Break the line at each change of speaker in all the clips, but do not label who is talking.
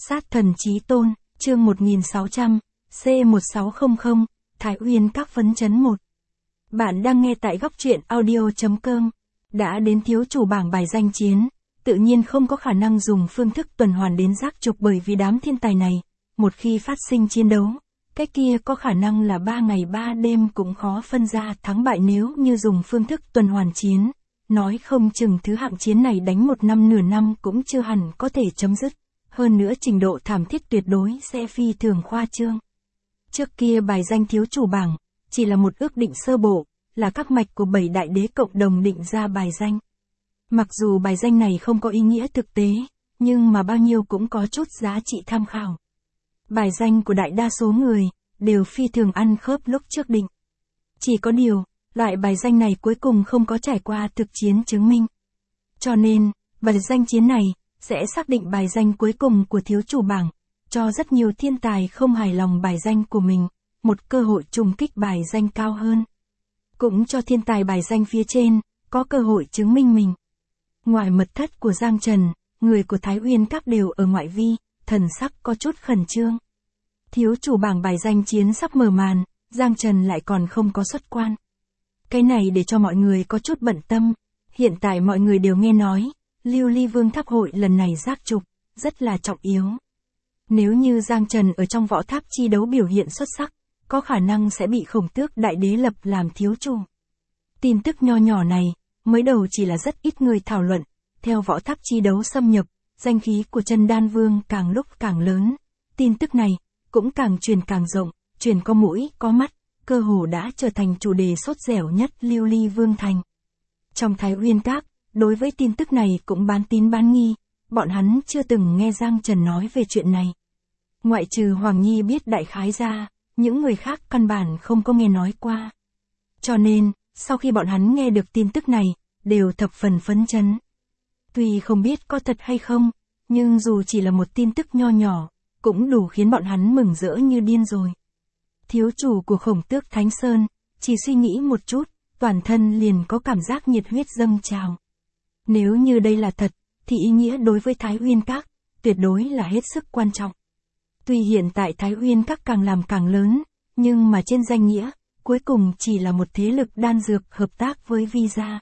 Sát thần chí tôn, chương 1600, C1600, Thái Uyên các phấn chấn 1. Bạn đang nghe tại góc truyện audio.com. Đã đến thiếu chủ bảng bài danh chiến, tự nhiên không có khả năng dùng phương thức tuần hoàn đến giác trục, bởi vì đám thiên tài này, một khi phát sinh chiến đấu, cái kia có khả năng là 3 ngày 3 đêm cũng khó phân ra thắng bại. Nếu như dùng phương thức tuần hoàn chiến, nói không chừng thứ hạng chiến này đánh một năm nửa năm cũng chưa hẳn có thể chấm dứt. Hơn nữa trình độ thảm thiết tuyệt đối sẽ phi thường khoa trương. Trước kia bài danh thiếu chủ bảng, chỉ là một ước định sơ bộ, là các mạch của 7 đại đế cộng đồng định ra bài danh. Mặc dù bài danh này không có ý nghĩa thực tế, nhưng mà bao nhiêu cũng có chút giá trị tham khảo. Bài danh của đại đa số người, đều phi thường ăn khớp lúc trước định. Chỉ có điều, loại bài danh này cuối cùng không có trải qua thực chiến chứng minh. Cho nên, bài danh chiến này, sẽ xác định bài danh cuối cùng của thiếu chủ bảng, cho rất nhiều thiên tài không hài lòng bài danh của mình, một cơ hội trùng kích bài danh cao hơn. Cũng cho thiên tài bài danh phía trên, có cơ hội chứng minh mình. Ngoài mật thất của Giang Trần, người của Thái Uyên các đều ở ngoại vi, thần sắc có chút khẩn trương. Thiếu chủ bảng bài danh chiến sắp mở màn, Giang Trần lại còn không có xuất quan. Cái này để cho mọi người có chút bận tâm. Hiện tại mọi người đều nghe nói, Lưu Ly Vương tháp hội lần này giác trục, rất là trọng yếu. Nếu như Giang Trần ở trong võ tháp chi đấu biểu hiện xuất sắc, có khả năng sẽ bị Khổng Tước đại đế lập làm thiếu chủ. Tin tức nho nhỏ này, mới đầu chỉ là rất ít người thảo luận, theo võ tháp chi đấu xâm nhập, danh khí của Chân Đan Vương càng lúc càng lớn. Tin tức này, cũng càng truyền càng rộng, truyền có mũi, có mắt, cơ hồ đã trở thành chủ đề sốt dẻo nhất Lưu Ly Vương thành. Trong Thái Uyên các, đối với tin tức này cũng bán tín bán nghi, bọn hắn chưa từng nghe Giang Trần nói về chuyện này. Ngoại trừ Hoàng Nhi biết đại khái ra, những người khác căn bản không có nghe nói qua. Cho nên, sau khi bọn hắn nghe được tin tức này, đều thập phần phấn chấn. Tuy không biết có thật hay không, nhưng dù chỉ là một tin tức nho nhỏ, cũng đủ khiến bọn hắn mừng rỡ như điên rồi. Thiếu chủ của Khổng Tước Thánh Sơn, chỉ suy nghĩ một chút, toàn thân liền có cảm giác nhiệt huyết dâng trào. Nếu như đây là thật, thì ý nghĩa đối với Thái Uyên các, tuyệt đối là hết sức quan trọng. Tuy hiện tại Thái Uyên các càng làm càng lớn, nhưng mà trên danh nghĩa, cuối cùng chỉ là một thế lực đan dược hợp tác với Visa.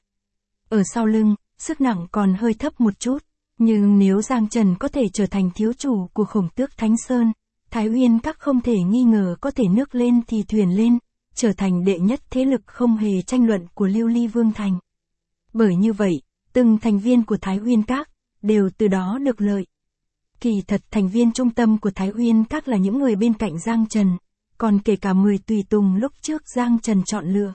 Ở sau lưng, sức nặng còn hơi thấp một chút, nhưng nếu Giang Trần có thể trở thành thiếu chủ của Khổng Tước Thánh Sơn, Thái Uyên các không thể nghi ngờ có thể nước lên thì thuyền lên, trở thành đệ nhất thế lực không hề tranh luận của Lưu Ly Vương thành. Bởi như vậy, từng thành viên của Thái Uyên các, đều từ đó được lợi. Kỳ thật thành viên trung tâm của Thái Uyên các là những người bên cạnh Giang Trần, còn kể cả 10 tùy tùng lúc trước Giang Trần chọn lựa.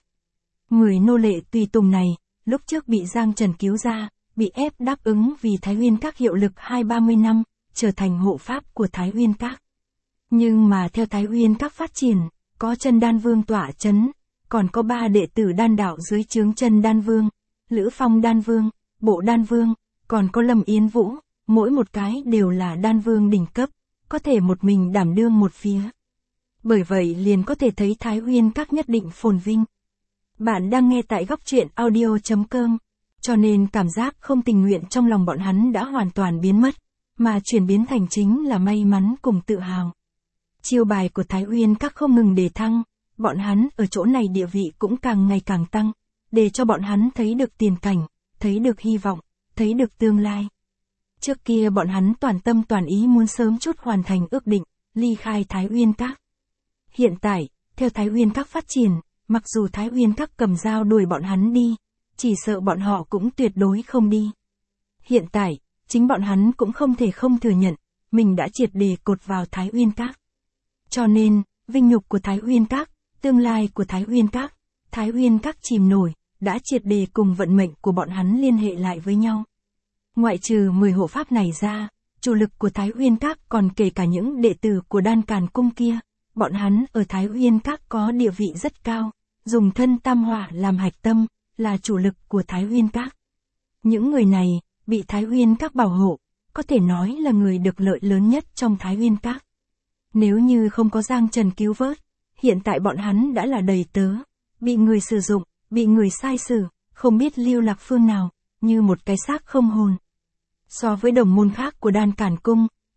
10 nô lệ tùy tùng này, lúc trước bị Giang Trần cứu ra, bị ép đáp ứng vì Thái Uyên các hiệu lực 20-30 năm, trở thành hộ pháp của Thái Uyên các. Nhưng mà theo Thái Uyên các phát triển, có Chân Đan Vương tỏa chấn, còn có 3 đệ tử đan đạo dưới trướng Chân Đan Vương, Lữ Phong Đan Vương, Bộ Đan Vương, còn có Lâm Yến Vũ, mỗi một cái đều là đan vương đỉnh cấp, có thể một mình đảm đương một phía. Bởi vậy liền có thể thấy Thái Uyên các nhất định phồn vinh. Bạn đang nghe tại góc truyện audio.com, cho nên cảm giác không tình nguyện trong lòng bọn hắn đã hoàn toàn biến mất, mà chuyển biến thành chính là may mắn cùng tự hào. Chiêu bài của Thái Uyên các không ngừng đề thăng, bọn hắn ở chỗ này địa vị cũng càng ngày càng tăng, để cho bọn hắn thấy được tiền cảnh, thấy được hy vọng, thấy được tương lai. Trước kia bọn hắn toàn tâm toàn ý muốn sớm chút hoàn thành ước định, ly khai Thái Uyên các. Hiện tại, theo Thái Uyên các phát triển, mặc dù Thái Uyên các cầm dao đuổi bọn hắn đi, chỉ sợ bọn họ cũng tuyệt đối không đi. Hiện tại, chính bọn hắn cũng không thể không thừa nhận, mình đã triệt để cột vào Thái Uyên các. Cho nên, vinh nhục của Thái Uyên các, tương lai của Thái Uyên các, Thái Uyên các chìm nổi, đã triệt để cùng vận mệnh của bọn hắn liên hệ lại với nhau. Ngoại trừ 10 hộ pháp này ra, chủ lực của Thái Uyên các còn kể cả những đệ tử của Đan Càn Cung kia, bọn hắn ở Thái Uyên các có địa vị rất cao, dùng thân tam hỏa làm hạch tâm, là chủ lực của Thái Uyên các. Những người này, bị Thái Uyên các bảo hộ, có thể nói là người được lợi lớn nhất trong Thái Uyên các. Nếu như không có Giang Trần cứu vớt, hiện tại bọn hắn đã là đầy tớ, bị người sử dụng, bị người sai xử, không biết lưu lạc phương nào, như một cái xác không hồn. So với đồng môn khác của Đan Càn Cung,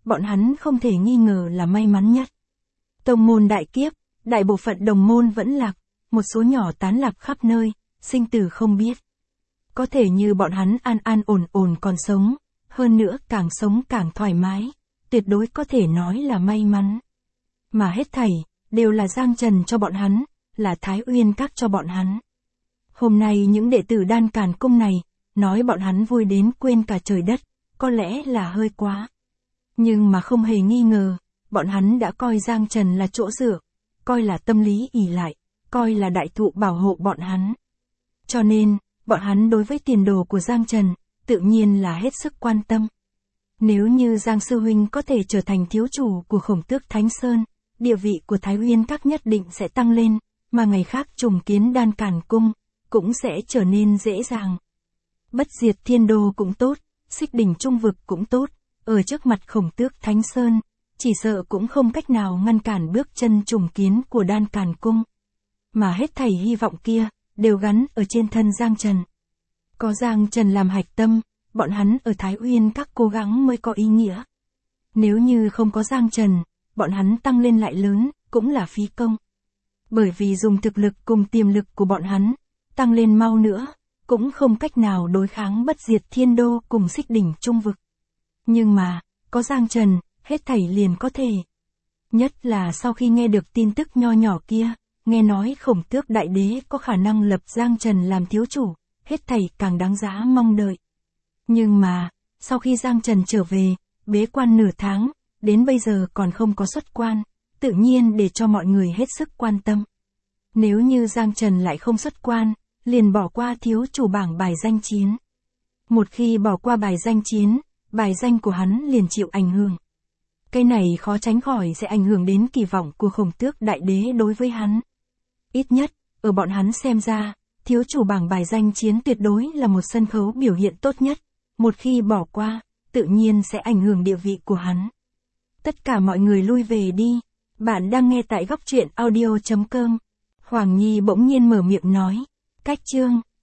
bọn hắn không thể nghi ngờ là may mắn nhất. Tông môn đại kiếp, đại bộ phận đồng môn vẫn lạc, một số nhỏ tán lạc khắp nơi, sinh tử không biết. Có thể như bọn hắn an an ổn ổn còn sống, hơn nữa càng sống càng thoải mái, tuyệt đối có thể nói là may mắn. Mà hết thảy, đều là Giang Trần cho bọn hắn, là Thái Uyên Các cho bọn hắn. Hôm nay những đệ tử Đan Càn Cung này, nói bọn hắn vui đến quên cả trời đất, có lẽ là hơi quá. Nhưng mà không hề nghi ngờ, bọn hắn đã coi Giang Trần là chỗ dựa, coi là tâm lý ỷ lại, coi là đại thụ bảo hộ bọn hắn. Cho nên, bọn hắn đối với tiền đồ của Giang Trần, tự nhiên là hết sức quan tâm. Nếu như Giang Sư Huynh có thể trở thành thiếu chủ của Khổng Tước Thánh Sơn, địa vị của Thái Uyên Các nhất định sẽ tăng lên, mà ngày khác trùng kiến Đan Càn Cung, cũng sẽ trở nên dễ dàng. Bất Diệt Thiên Đô cũng tốt, Xích Đỉnh Trung Vực cũng tốt, ở trước mặt Khổng Tước Thánh Sơn, chỉ sợ cũng không cách nào ngăn cản bước chân trùng kiến của Đan Càn Cung. Mà hết thảy hy vọng kia, đều gắn ở trên thân Giang Trần. Có Giang Trần làm hạch tâm, bọn hắn ở Thái Uyên Các cố gắng mới có ý nghĩa. Nếu như không có Giang Trần, bọn hắn tăng lên lại lớn, cũng là phí công. Bởi vì dùng thực lực cùng tiềm lực của bọn hắn, tăng lên mau nữa, cũng không cách nào đối kháng Bất Diệt Thiên Đô cùng Xích Đỉnh Trung Vực. Nhưng mà, có Giang Trần, hết thảy liền có thể. Nhất là sau khi nghe được tin tức nho nhỏ kia, nghe nói Khổng Tước Đại Đế có khả năng lập Giang Trần làm thiếu chủ, hết thảy càng đáng giá mong đợi. Nhưng mà, sau khi Giang Trần trở về, bế quan nửa tháng, đến bây giờ còn không có xuất quan, tự nhiên để cho mọi người hết sức quan tâm. Nếu như Giang Trần lại không xuất quan, liền bỏ qua thiếu chủ bảng bài danh chiến. Một khi bỏ qua bài danh chiến, bài danh của hắn liền chịu ảnh hưởng. Cái này khó tránh khỏi sẽ ảnh hưởng đến kỳ vọng của Khổng Tước Đại Đế đối với hắn. Ít nhất, ở bọn hắn xem ra, thiếu chủ bảng bài danh chiến tuyệt đối là một sân khấu biểu hiện tốt nhất. Một khi bỏ qua, tự nhiên sẽ ảnh hưởng địa vị của hắn. Tất cả mọi người lui về đi. Bạn đang nghe tại góc truyện audio.com. Hoàng Nhi bỗng nhiên mở miệng nói. Cách chương